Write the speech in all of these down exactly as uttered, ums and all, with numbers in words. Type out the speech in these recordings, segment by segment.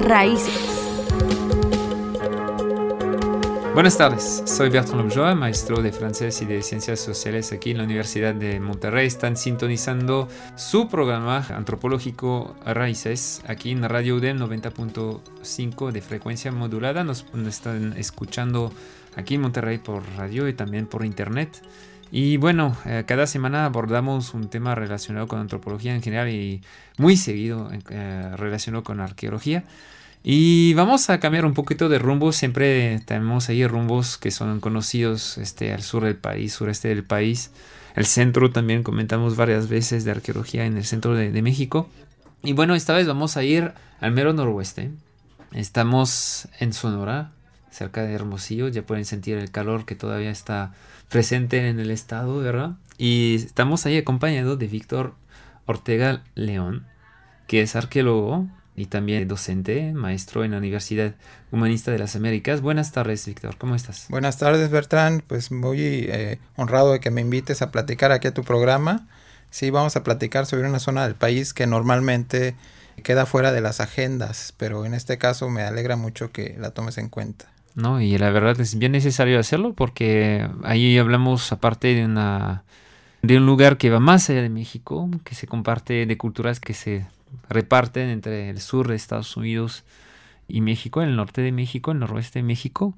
Raíces. Buenas tardes, soy Bertrand Lobjoa, maestro de francés y de ciencias sociales aquí en la Universidad de Monterrey. Están sintonizando su programa antropológico Raíces aquí en Radio U D E M noventa punto cinco de frecuencia modulada. Nos están escuchando aquí en Monterrey por radio y también por internet. Y bueno, eh, cada semana abordamos un tema relacionado con antropología en general y muy seguido eh, relacionado con arqueología. Y vamos a cambiar un poquito de rumbo. Siempre tenemos ahí rumbos que son conocidos este, al sur del país, sureste del país. El centro también comentamos varias veces de arqueología en el centro de, de México. Y bueno, esta vez vamos a ir al mero noroeste. Estamos en Sonora, cerca de Hermosillo. Ya pueden sentir el calor que todavía está presente en el estado, ¿verdad? Y estamos ahí acompañados de Víctor Ortega León, que es arqueólogo y también docente, maestro en la Universidad Humanista de las Américas. Buenas tardes, Víctor, ¿cómo estás? Buenas tardes, Bertrand, pues muy eh, honrado de que me invites a platicar aquí a tu programa. Sí, vamos a platicar sobre una zona del país que normalmente queda fuera de las agendas, pero en este caso me alegra mucho que la tomes en cuenta. No, y la verdad es bien necesario hacerlo porque ahí hablamos aparte de una de un lugar que va más allá de México, que se comparte de culturas que se reparten entre el sur de Estados Unidos y México, el norte de México, el noroeste de México.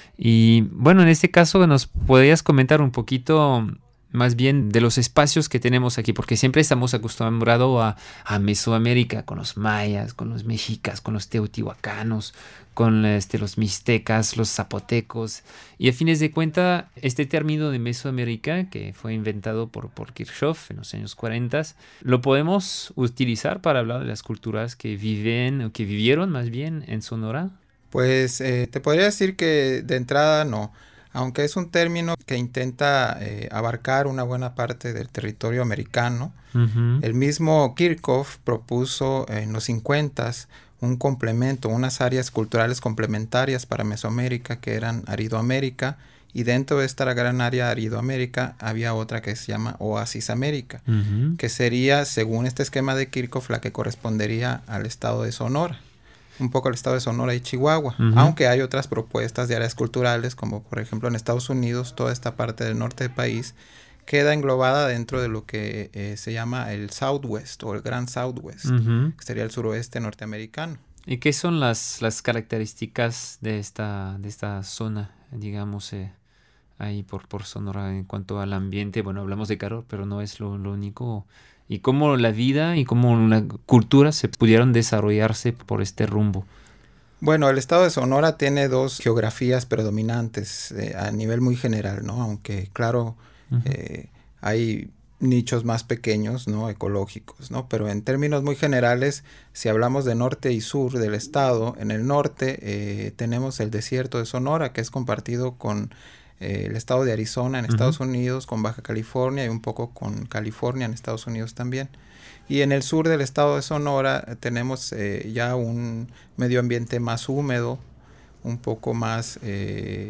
Y bueno, en este caso nos podrías comentar un poquito más bien de los espacios que tenemos aquí, porque siempre estamos acostumbrados a, a Mesoamérica, con los mayas, con los mexicas, con los teotihuacanos, con este, los mixtecas, los zapotecos. Y a fines de cuentas, este término de Mesoamérica, que fue inventado por, por Kirchhoff en los años cuarenta, lo podemos utilizar para hablar de las culturas que viven, o que vivieron más bien en Sonora. Pues eh, te podría decir que de entrada no. Aunque es un término que intenta eh, abarcar una buena parte del territorio americano, uh-huh. El mismo Kirchhoff propuso en los cincuentas un complemento, unas áreas culturales complementarias para Mesoamérica que eran Aridoamérica, y dentro de esta gran área Aridoamérica había otra que se llama Oasis América, uh-huh. que sería, según este esquema de Kirchhoff, la que correspondería al estado de Sonora. Un poco el estado de Sonora y Chihuahua, uh-huh. aunque hay otras propuestas de áreas culturales, como por ejemplo en Estados Unidos, toda esta parte del norte del país queda englobada dentro de lo que eh, se llama el Southwest o el Gran Southwest, uh-huh. que sería el suroeste norteamericano. ¿Y qué son las, las características de esta, de esta zona, digamos, eh, ahí por, por Sonora en cuanto al ambiente? Bueno, hablamos de calor, pero no es lo, lo único. Y cómo la vida y cómo la cultura se pudieron desarrollarse por este rumbo. Bueno, el estado de Sonora tiene dos geografías predominantes eh, a nivel muy general, ¿no? Aunque, claro, uh-huh. eh, hay nichos más pequeños, ¿no? Ecológicos, ¿no? Pero en términos muy generales, si hablamos de norte y sur del estado, en el norte eh, tenemos el desierto de Sonora, que es compartido con Eh, el estado de Arizona en uh-huh. Estados Unidos, con Baja California y un poco con California en Estados Unidos también. Y en el sur del estado de Sonora eh, tenemos eh, ya un medio ambiente más húmedo, un poco más, eh,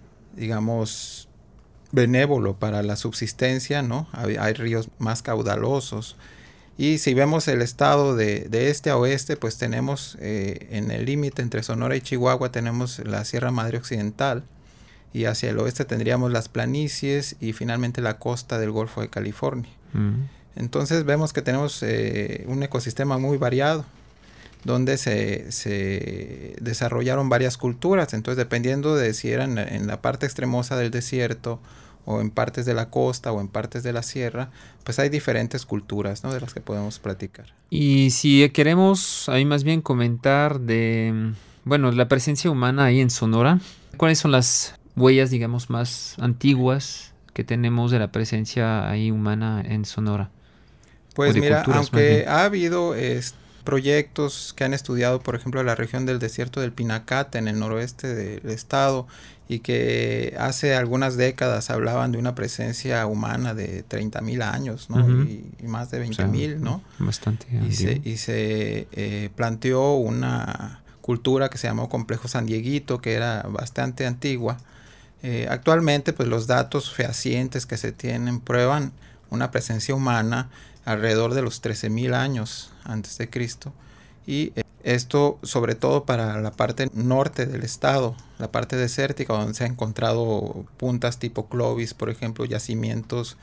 digamos, benévolo para la subsistencia, ¿no? Hay, hay ríos más caudalosos. Y si vemos el estado de, de este a oeste, pues tenemos eh, en el límite entre Sonora y Chihuahua tenemos la Sierra Madre Occidental, y hacia el oeste tendríamos las planicies y finalmente la costa del Golfo de California. Mm. Entonces vemos que tenemos eh, un ecosistema muy variado, donde se, se desarrollaron varias culturas. Entonces, dependiendo de si eran en la parte extremosa del desierto o en partes de la costa o en partes de la sierra, pues hay diferentes culturas, ¿no? De las que podemos platicar. Y si queremos ahí más bien comentar de, bueno, la presencia humana ahí en Sonora, ¿cuáles son las huellas, digamos, más antiguas que tenemos de la presencia ahí humana en Sonora? Pues mira, aunque ha habido eh, proyectos que han estudiado, por ejemplo, la región del desierto del Pinacate en el noroeste del estado, y que hace algunas décadas hablaban de una presencia humana de treinta mil años, ¿no? Uh-huh. y, y más de veinte mil, o sea, ¿no? Bastante. Y se, y se eh, planteó una cultura que se llamó Complejo San Dieguito, que era bastante antigua. Eh, actualmente, pues los datos fehacientes que se tienen prueban una presencia humana alrededor de los trece mil años antes de Cristo, y eh, Esto sobre todo para la parte norte del estado, la parte desértica, donde se han encontrado puntas tipo Clovis, por ejemplo, yacimientos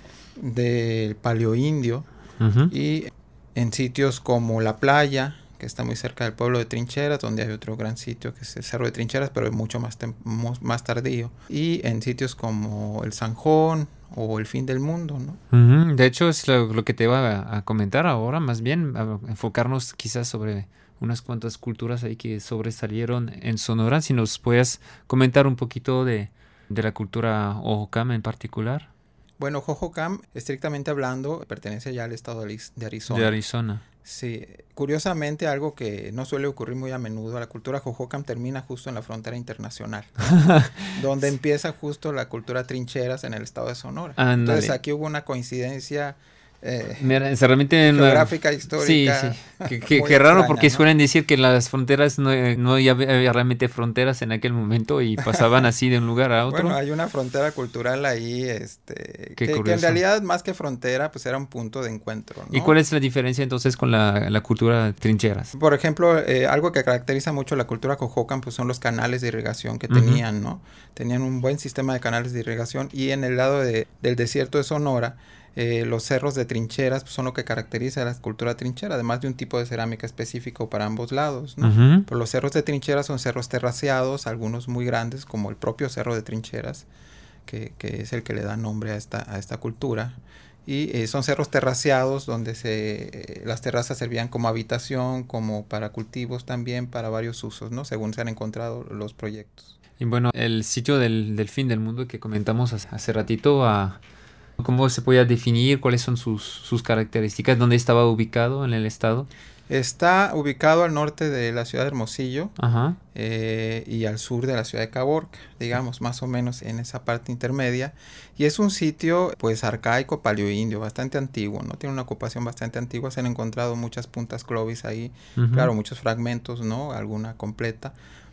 del paleoindio, uh-huh. y en sitios como La Playa, que está muy cerca del pueblo de Trincheras, donde hay otro gran sitio que es el Cerro de Trincheras, pero es mucho más, tem- más tardío, y en sitios como el Sanjón o el Fin del Mundo, ¿no? Uh-huh. De hecho, es lo, lo que te iba a, a comentar ahora, más bien a enfocarnos quizás sobre unas cuantas culturas ahí que sobresalieron en Sonora. Si nos puedes comentar un poquito de, de la cultura Hohokam en particular. Bueno, Hohokam, estrictamente hablando, pertenece ya al estado de Arizona. De Arizona. Sí, curiosamente algo que no suele ocurrir muy a menudo, la cultura Hohokam termina justo en la frontera internacional, donde sí. empieza justo la cultura trincheras en el estado de Sonora. Andale. Entonces aquí hubo una coincidencia eh, Mira, realmente geográfica, no, histórica. Sí, sí. Qué, qué raro, extraña, porque ¿no? suelen decir que las fronteras no, no había, había realmente fronteras en aquel momento y pasaban así de un lugar a otro. Bueno, hay una frontera cultural ahí, este, que, que en realidad más que frontera, pues era un punto de encuentro, ¿no? ¿Y cuál es la diferencia entonces con la, la cultura trincheras? Por ejemplo, eh, algo que caracteriza mucho la cultura Hohokam, pues son los canales de irrigación que uh-huh. tenían, ¿no? Tenían un buen sistema de canales de irrigación, y en el lado de, del desierto de Sonora, Eh, los cerros de trincheras pues, son lo que caracteriza a la cultura trinchera, además de un tipo de cerámica específico para ambos lados, ¿no? Uh-huh. Pero los cerros de trincheras son cerros terraceados, algunos muy grandes, como el propio cerro de trincheras, que, que es el que le da nombre a esta, a esta cultura. Y eh, son cerros terraceados donde se, eh, las terrazas servían como habitación, como para cultivos también, para varios usos, ¿no? Según se han encontrado los proyectos. Y bueno, el sitio del, del fin del mundo que comentamos hace, hace ratito, a... ¿cómo se podía definir? ¿Cuáles son sus, sus características? ¿Dónde estaba ubicado en el estado? Está ubicado al norte de la ciudad de Hermosillo, Ajá. eh, y al sur de la ciudad de Caborca, digamos, más o menos en esa parte intermedia. Y es un sitio, pues, arcaico, paleoindio, bastante antiguo, ¿no? Tiene una ocupación bastante antigua. Se han encontrado muchas puntas Clovis ahí, uh-huh. claro, muchos fragmentos, ¿no? Alguna completa.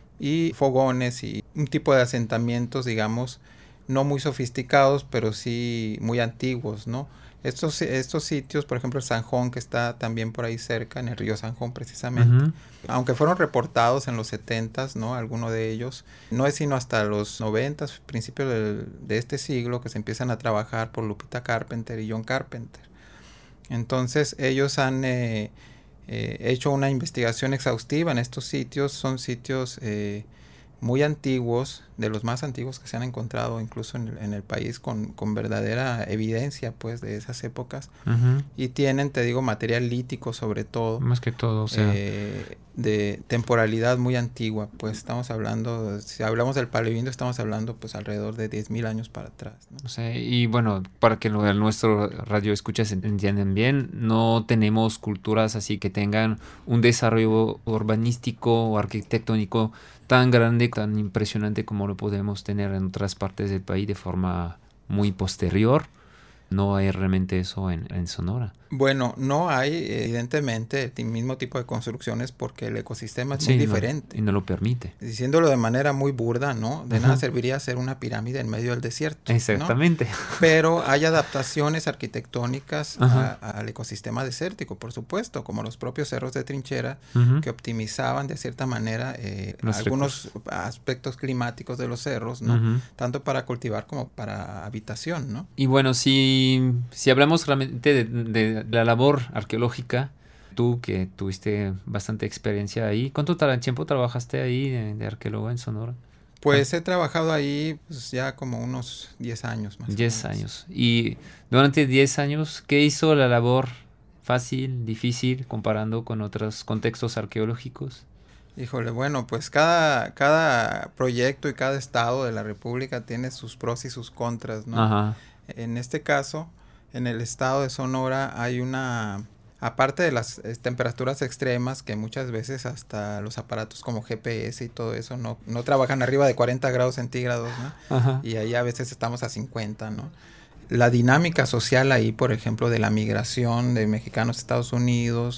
Y fogones y un tipo de asentamientos, digamos, no muy sofisticados, pero sí muy antiguos, ¿no? Estos, estos sitios, por ejemplo, el Sanjón, que está también por ahí cerca, en el río Sanjón precisamente, uh-huh. aunque fueron reportados en los setentas, ¿no? Algunos de ellos, no es sino hasta los noventas, principios del, de este siglo, que se empiezan a trabajar por Lupita Carpenter y John Carpenter. Entonces, ellos han eh, eh, hecho una investigación exhaustiva en estos sitios. Son sitios eh, muy antiguos, de los más antiguos que se han encontrado incluso en el, en el país, con, con verdadera evidencia, pues, de esas épocas. Uh-huh. Y tienen, te digo, material lítico sobre todo. Más que todo, o sea... Eh, de temporalidad muy antigua, pues estamos hablando, si hablamos del paleoindio, estamos hablando pues alrededor de diez mil años para atrás, ¿no? O sea, y bueno, para que lo, nuestro radio escuchas entiendan bien, no tenemos culturas así que tengan un desarrollo urbanístico o arquitectónico tan grande, tan impresionante como lo podemos tener en otras partes del país de forma muy posterior. No hay realmente eso en, en Sonora. Bueno, no hay evidentemente el mismo tipo de construcciones porque el ecosistema es sí, muy diferente. No, y no lo permite. Diciéndolo de manera muy burda, ¿no? De uh-huh. nada serviría hacer una pirámide en medio del desierto. Exactamente. ¿no? Pero hay adaptaciones arquitectónicas uh-huh. a, a, al ecosistema desértico, por supuesto, como los propios cerros de trinchera uh-huh. que optimizaban de cierta manera eh, algunos recursos. Aspectos climáticos de los cerros, ¿no? Uh-huh. Tanto para cultivar como para habitación, ¿no? Y bueno, si, si hablamos realmente de, de la labor arqueológica, tú que tuviste bastante experiencia ahí, ¿cuánto tra- tiempo trabajaste ahí de, de arqueólogo en Sonora? Pues he trabajado ahí pues, ya como unos diez años más. diez años. Y durante diez años, ¿qué hizo la labor fácil, difícil, comparando con otros contextos arqueológicos? Híjole, bueno, pues cada, cada proyecto y cada estado de la República tiene sus pros y sus contras, ¿no? Ajá. En este caso, en el estado de Sonora hay una, aparte de las eh, temperaturas extremas, que muchas veces hasta los aparatos como G P S y todo eso no, no trabajan arriba de cuarenta grados centígrados, ¿no? Ajá. Y ahí a veces estamos a cincuenta, ¿no? La dinámica social ahí, por ejemplo, de la migración de mexicanos a Estados Unidos,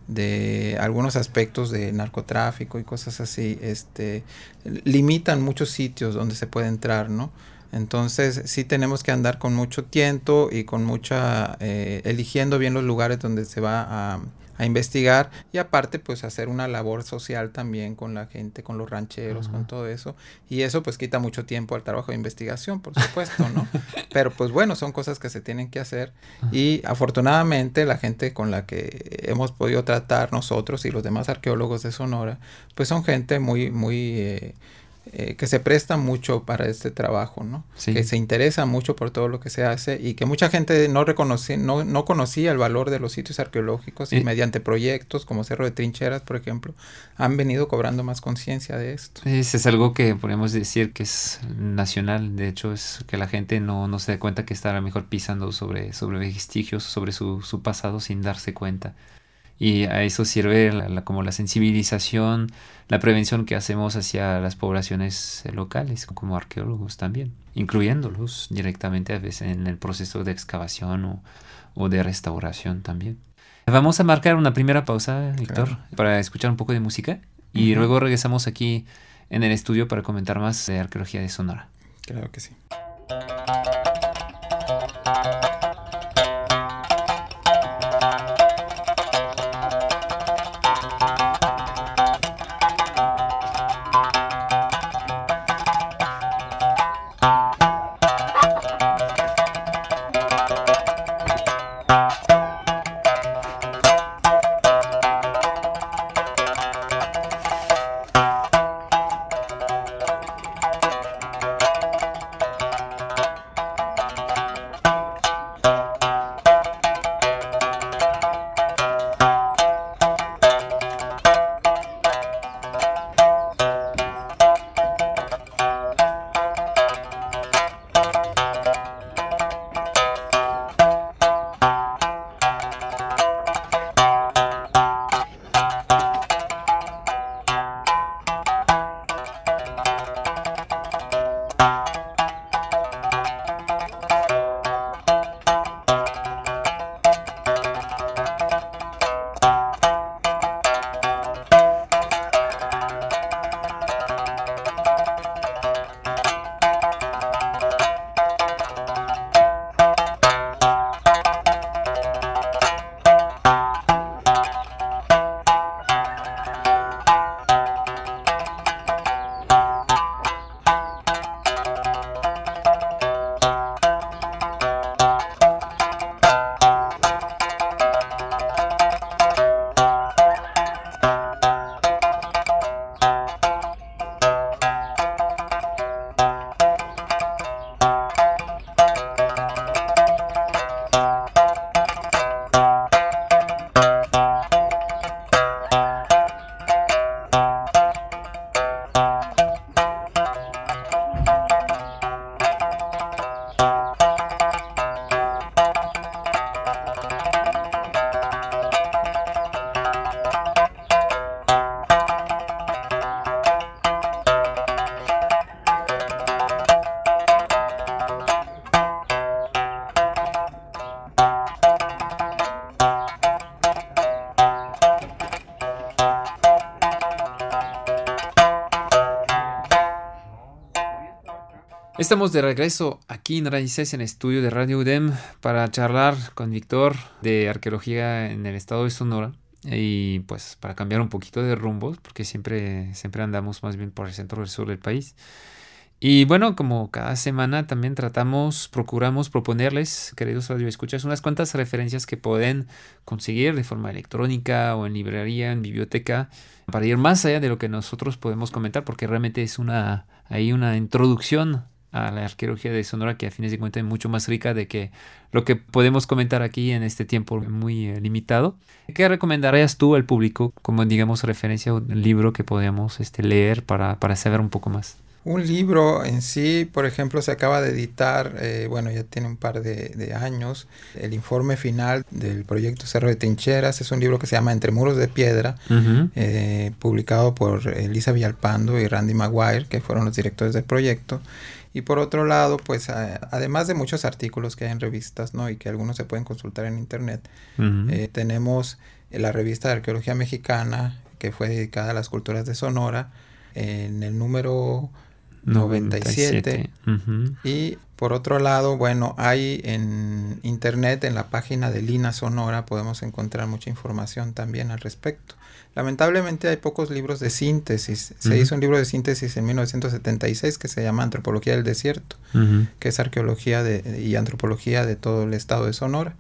de algunos aspectos de narcotráfico y cosas así, este, limitan muchos sitios donde se puede entrar, ¿no? Entonces sí tenemos que andar con mucho tiento y con mucha, eh, eligiendo bien los lugares donde se va a, a investigar y aparte pues hacer una labor social también con la gente, con los rancheros, uh-huh. con todo eso. Y eso pues quita mucho tiempo al trabajo de investigación, por supuesto, ¿no? Pero pues bueno, son cosas que se tienen que hacer uh-huh. y afortunadamente la gente con la que hemos podido tratar nosotros y los demás arqueólogos de Sonora, pues son gente muy, muy... Eh, Eh, que se presta mucho para este trabajo, ¿no? Sí. Que se interesa mucho por todo lo que se hace y que mucha gente no reconocía, no, no conocía el valor de los sitios arqueológicos y, y mediante proyectos como Cerro de Trincheras, por ejemplo, han venido cobrando más conciencia de esto. Es, es algo que podemos decir que es nacional, de hecho es que la gente no, no se da cuenta que está a lo mejor pisando sobre, sobre vestigios, sobre su, su pasado sin darse cuenta. Y a eso sirve la, la, como la sensibilización, la prevención que hacemos hacia las poblaciones locales, como arqueólogos también, incluyéndolos directamente a veces en el proceso de excavación o, o de restauración también. Vamos a marcar una primera pausa, Víctor, claro. para escuchar un poco de música y uh-huh. luego regresamos aquí en el estudio para comentar más de arqueología de Sonora. Claro que sí. Estamos de regreso aquí en Raíces, en el estudio de Radio U D E M, para charlar con Víctor de arqueología en el estado de Sonora y pues para cambiar un poquito de rumbos, porque siempre, siempre andamos más bien por el centro del sur del país. Y bueno, como cada semana también tratamos, procuramos proponerles, queridos radioescuchas, unas cuantas referencias que pueden conseguir de forma electrónica o en librería, en biblioteca, para ir más allá de lo que nosotros podemos comentar, porque realmente es una, hay una introducción a la arqueología de Sonora que a fines de cuentas es mucho más rica de que lo que podemos comentar aquí en este tiempo muy eh, limitado. ¿Qué recomendarías tú al público como, digamos, referencia a un libro que podamos este, leer para, para saber un poco más? Un libro en sí, por ejemplo, se acaba de editar, eh, bueno, ya tiene un par de, de años, el informe final del proyecto Cerro de Trincheras. Es un libro que se llama Entre Muros de Piedra, uh-huh. eh, publicado por Elisa Villalpando y Randy Maguire, que fueron los directores del proyecto. Y por otro lado, pues a, además de muchos artículos que hay en revistas, ¿no? Y que algunos se pueden consultar en internet, uh-huh. eh, tenemos la revista de Arqueología Mexicana, que fue dedicada a las culturas de Sonora. En el número noventa y siete. Uh-huh. Y por otro lado, bueno, hay en internet, en la página de Lina Sonora, podemos encontrar mucha información también al respecto. Lamentablemente hay pocos libros de síntesis. Se uh-huh. hizo un libro de síntesis en mil novecientos setenta y seis que se llama Antropología del Desierto, uh-huh. que es arqueología de, y antropología de todo el estado de Sonora.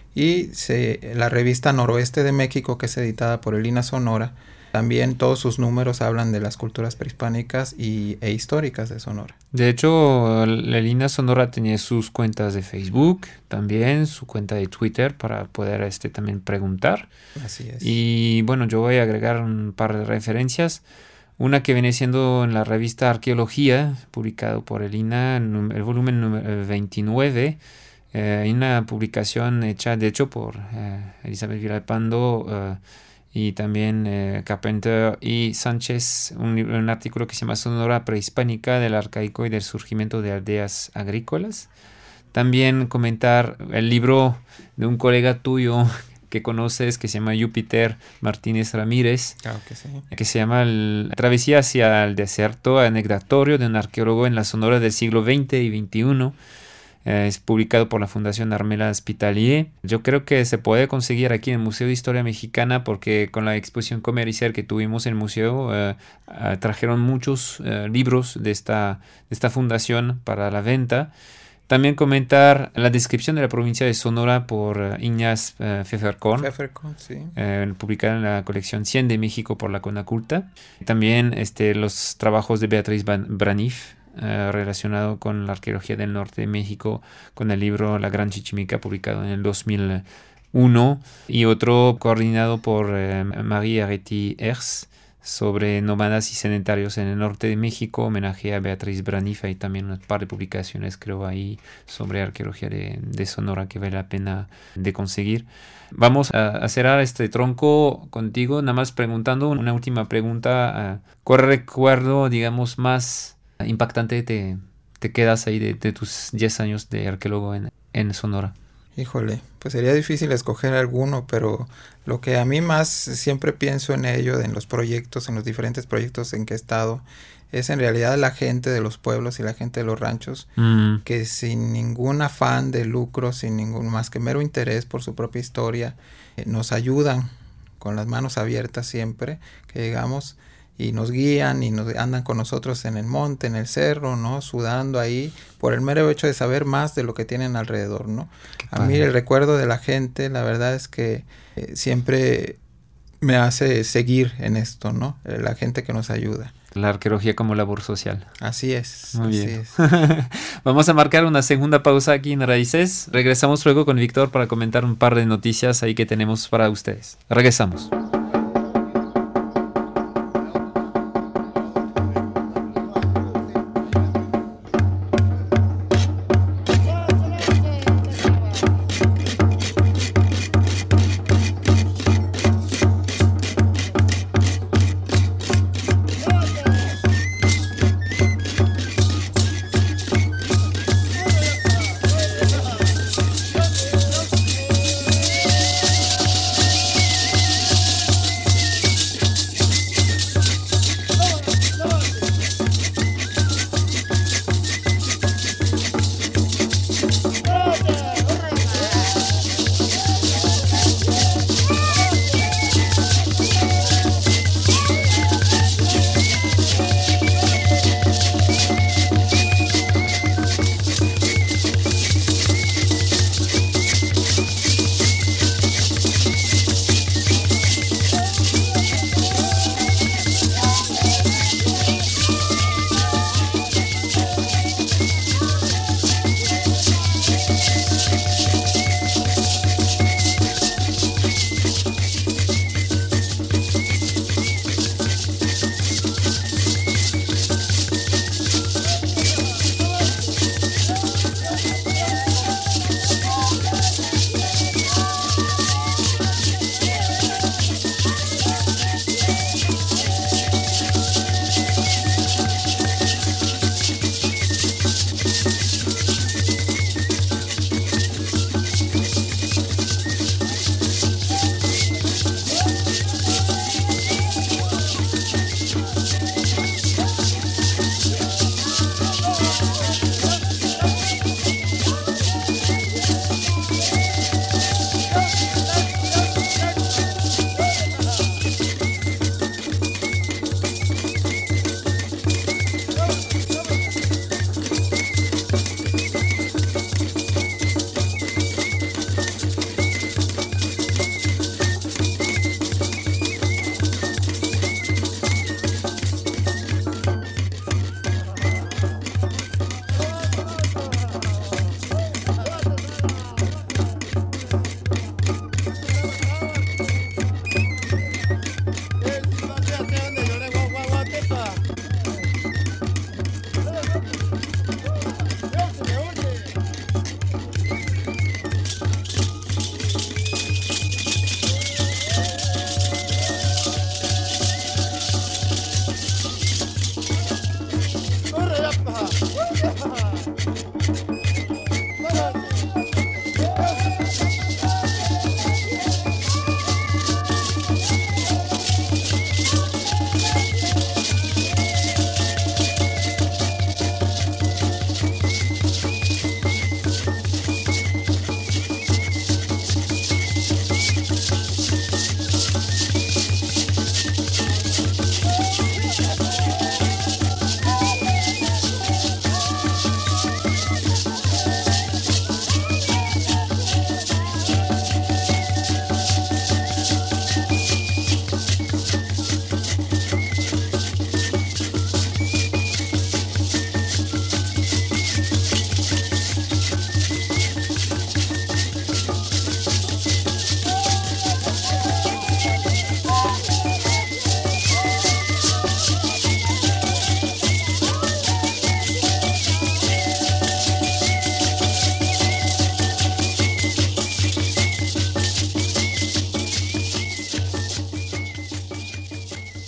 Y se, la revista Noroeste de México, que es editada por el Lina Sonora, también todos sus números hablan de las culturas prehispánicas y, e históricas de Sonora. De hecho, la Lina Sonora tenía sus cuentas de Facebook, también su cuenta de Twitter para poder este, también preguntar. Así es. Y bueno, yo voy a agregar un par de referencias. Una que viene siendo en la revista Arqueología, publicado por el Lina, el volumen número veintinueve. Eh, hay una publicación hecha, de hecho, por eh, Elizabeth Villalpando, eh, y también eh, Carpenter y Sánchez, un, un artículo que se llama Sonora prehispánica del arcaico y del surgimiento de aldeas agrícolas. También comentar el libro de un colega tuyo que conoces, que se llama Júpiter Martínez Ramírez, claro que sí. que se llama el, Travesía hacia el desierto, anecdotario de un arqueólogo en la Sonora del siglo veinte y veintiuno. Eh, es publicado por la Fundación Armela Hospitalier. Yo creo que se puede conseguir aquí en el Museo de Historia Mexicana porque con la exposición comercial que tuvimos en el museo eh, eh, trajeron muchos eh, libros de esta, de esta fundación para la venta. También comentar la descripción de la provincia de Sonora por uh, Ignaz uh, Pfefferkorn, Pfefferkorn, sí. eh, publicada en la colección cien de México por la Conaculta. También este, los trabajos de Beatriz Braniff, Uh, relacionado con la arqueología del norte de México, con el libro La Gran Chichimeca, publicado en el dos mil uno, y otro coordinado por uh, Marie Areti Hers sobre nómadas y sedentarios en el norte de México, homenaje a Beatriz Braniff. Hay también un par de publicaciones, creo, ahí sobre arqueología de, de Sonora que vale la pena de conseguir. Vamos a, a cerrar este tronco contigo, nada más preguntando una última pregunta. Uh, ¿Cuál recuerdo, digamos, más impactante te, te quedas ahí de, de tus diez años de arqueólogo en, en Sonora? Híjole, pues sería difícil escoger alguno, pero lo que a mí más siempre pienso en ello, en los proyectos, en los diferentes proyectos en que he estado, es en realidad la gente de los pueblos y la gente de los ranchos, mm. que sin ningún afán de lucro, sin ningún más que mero interés por su propia historia, eh, nos ayudan con las manos abiertas siempre que llegamos, y nos guían y nos andan con nosotros en el monte, en el cerro, ¿no? Sudando ahí por el mero hecho de saber más de lo que tienen alrededor, ¿no? A mí el recuerdo de la gente, la verdad es que eh, siempre me hace seguir en esto, ¿no? Eh, la gente que nos ayuda. La arqueología como labor social. Así es. Muy así bien. Es. Vamos a marcar una segunda pausa aquí en Raíces. Regresamos luego con Víctor para comentar un par de noticias ahí que tenemos para ustedes. Regresamos.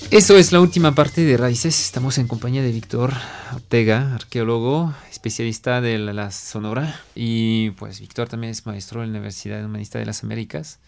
Eso es la última parte de Raíces. Estamos en compañía de Víctor Ortega, arqueólogo, especialista de la, la Sonora. Y pues Víctor también es maestro en la Universidad Humanista de las Américas.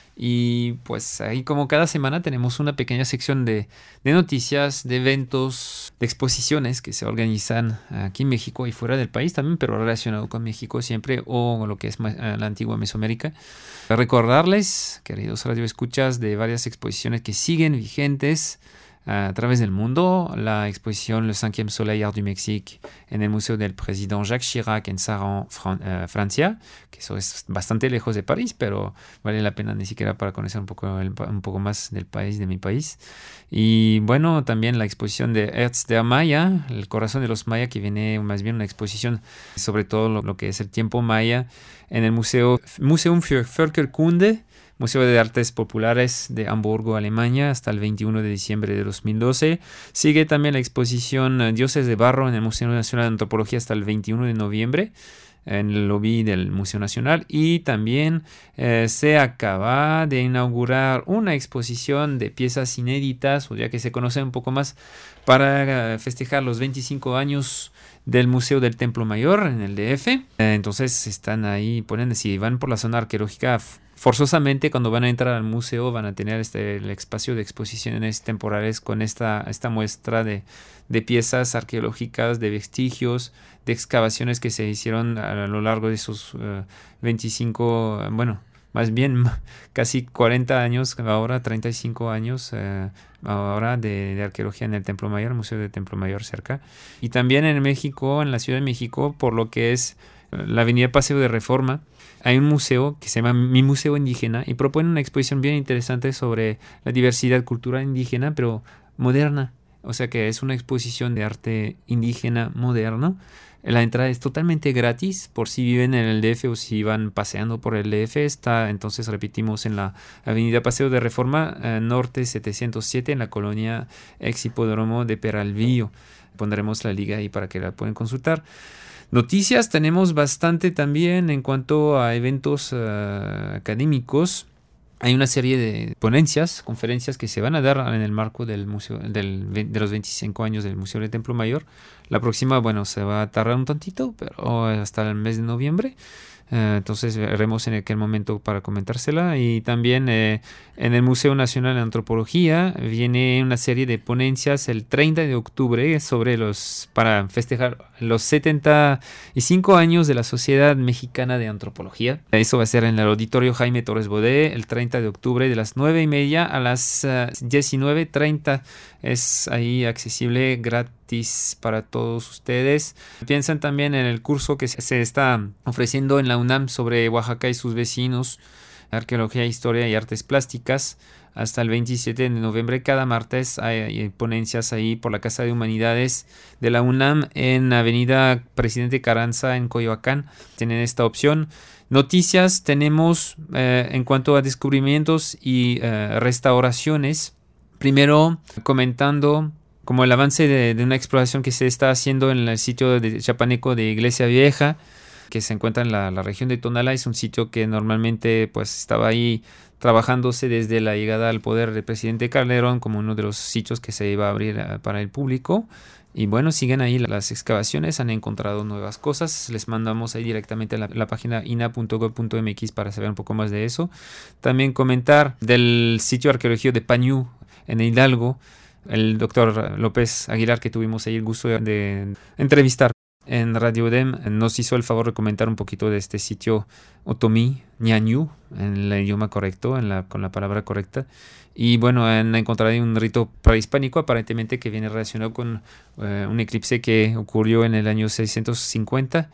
Y pues ahí como cada semana tenemos una pequeña sección de, de noticias, de eventos, de exposiciones que se organizan aquí en México y fuera del país también, pero relacionado con México siempre o lo que es la antigua Mesoamérica. Recordarles, queridos radioescuchas, de varias exposiciones que siguen vigentes a través del mundo. La exposición Le Cinquième Soleil Art du Mexique en el Museo del Président Jacques Chirac en Saran, Fran- uh, Francia, que eso es bastante lejos de París, pero vale la pena ni siquiera para conocer un poco, el, un poco más del país, de mi país. Y bueno, también la exposición de Herz der Maya, el corazón de los Maya, que viene más bien una exposición sobre todo lo, lo que es el tiempo maya en el Museo Museum für Völkerkunde, Museo de Artes Populares de Hamburgo, Alemania, hasta el veintiuno de diciembre de dos mil doce. Sigue también la exposición Dioses de Barro en el Museo Nacional de Antropología hasta el veintiuno de noviembre en el lobby del Museo Nacional. Y también eh, se acaba de inaugurar una exposición de piezas inéditas, o ya que se conoce un poco más, para festejar los veinticinco años del Museo del Templo Mayor en el D F. Eh, entonces están ahí, ponen, si van por la zona arqueológica, forzosamente cuando van a entrar al museo van a tener este, el espacio de exposiciones temporales con esta, esta muestra de, de piezas arqueológicas, de vestigios, de excavaciones que se hicieron a lo largo de esos uh, veinticinco, bueno, más bien casi cuarenta años, ahora treinta y cinco años uh, ahora de, de arqueología en el Templo Mayor, el Museo del Templo Mayor cerca. Y también en México, en la Ciudad de México, por lo que es la Avenida Paseo de Reforma, hay un museo que se llama Mi Museo Indígena y propone una exposición bien interesante sobre la diversidad cultural indígena, pero moderna. O sea que es una exposición de arte indígena moderno. La entrada es totalmente gratis por si viven en el D F o si van paseando por el D F. Está, entonces, repetimos, en la Avenida Paseo de Reforma, eh, Norte setecientos siete, en la colonia Ex Hipódromo de Peralvillo. Pondremos la liga ahí para que la puedan consultar. Noticias tenemos bastante también en cuanto a eventos uh, académicos. Hay una serie de ponencias, conferencias que se van a dar en el marco del museo, del, de los veinticinco años del Museo del Templo Mayor. La próxima, bueno, se va a tardar un tantito, pero hasta el mes de noviembre. Uh, entonces veremos en aquel momento para comentársela. Y también eh, en el Museo Nacional de Antropología viene una serie de ponencias el treinta de octubre sobre los para festejar los setenta y cinco años de la Sociedad Mexicana de Antropología. Eso va a ser en el Auditorio Jaime Torres Bodet el treinta de octubre de las nueve y media a las uh, diecinueve treinta. Es ahí accesible, gratis para todos ustedes. Piensan también en el curso que se está ofreciendo en la UNAM sobre Oaxaca y sus vecinos, Arqueología, Historia y Artes Plásticas. Hasta el veintisiete de noviembre, cada martes, hay ponencias ahí por la Casa de Humanidades de la UNAM en Avenida Presidente Carranza en Coyoacán. Tienen esta opción. Noticias tenemos eh, en cuanto a descubrimientos y eh, restauraciones. Primero, comentando como el avance de, de una exploración que se está haciendo en el sitio de chapaneco de Iglesia Vieja, que se encuentra en la, la región de Tonalá. Es un sitio que normalmente pues estaba ahí trabajándose desde la llegada al poder del presidente Calderón como uno de los sitios que se iba a abrir uh, para el público. Y bueno, siguen ahí las excavaciones, han encontrado nuevas cosas. Les mandamos ahí directamente a la, la página ina punto gob punto mx para saber un poco más de eso. También comentar del sitio arqueológico de Pañú en Hidalgo, el doctor López Aguilar, que tuvimos ahí el gusto de, de entrevistar en Radio Dem, nos hizo el favor de comentar un poquito de este sitio Otomí Ñañú, en el idioma correcto, en la, con la palabra correcta. Y bueno, han encontrado ahí un rito prehispánico aparentemente que viene relacionado con uh, un eclipse que ocurrió en el año seiscientos cincuenta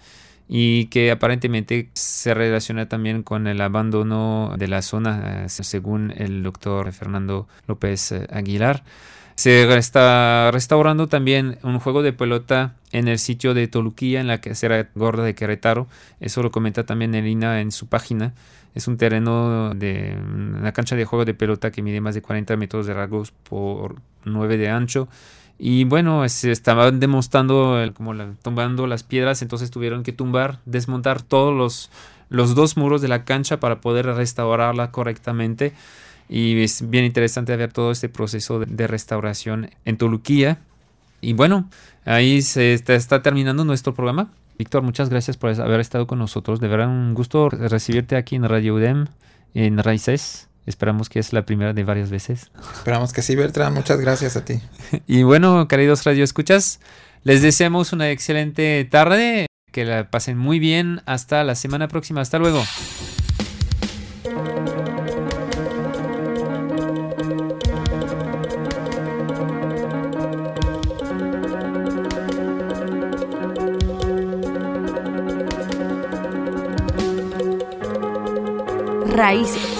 y que aparentemente se relaciona también con el abandono de la zona, uh, según el doctor Fernando López uh, Aguilar. Se está restaurando también un juego de pelota en el sitio de Toluquilla, en la Casera Gorda de Querétaro. Eso lo comenta también el I N A en su página. Es un terreno de una cancha de juego de pelota que mide más de cuarenta metros de largos por nueve de ancho. Y bueno, se estaban demostrando el, como la, tumbando las piedras, entonces tuvieron que tumbar, desmontar todos los, los dos muros de la cancha para poder restaurarla correctamente. y es bien interesante ver todo este proceso de, de restauración en Turquía. Y bueno, ahí se está, está terminando nuestro programa. Víctor, muchas gracias por haber estado con nosotros. De verdad, un gusto recibirte aquí en Radio U D E M, en Raíces. Esperamos que es la primera de varias veces. Esperamos que sí, Bertrand. Muchas gracias a ti. Y bueno, queridos radioescuchas, les deseamos una excelente tarde. Que la pasen muy bien. Hasta la semana próxima. Hasta luego. Raíces.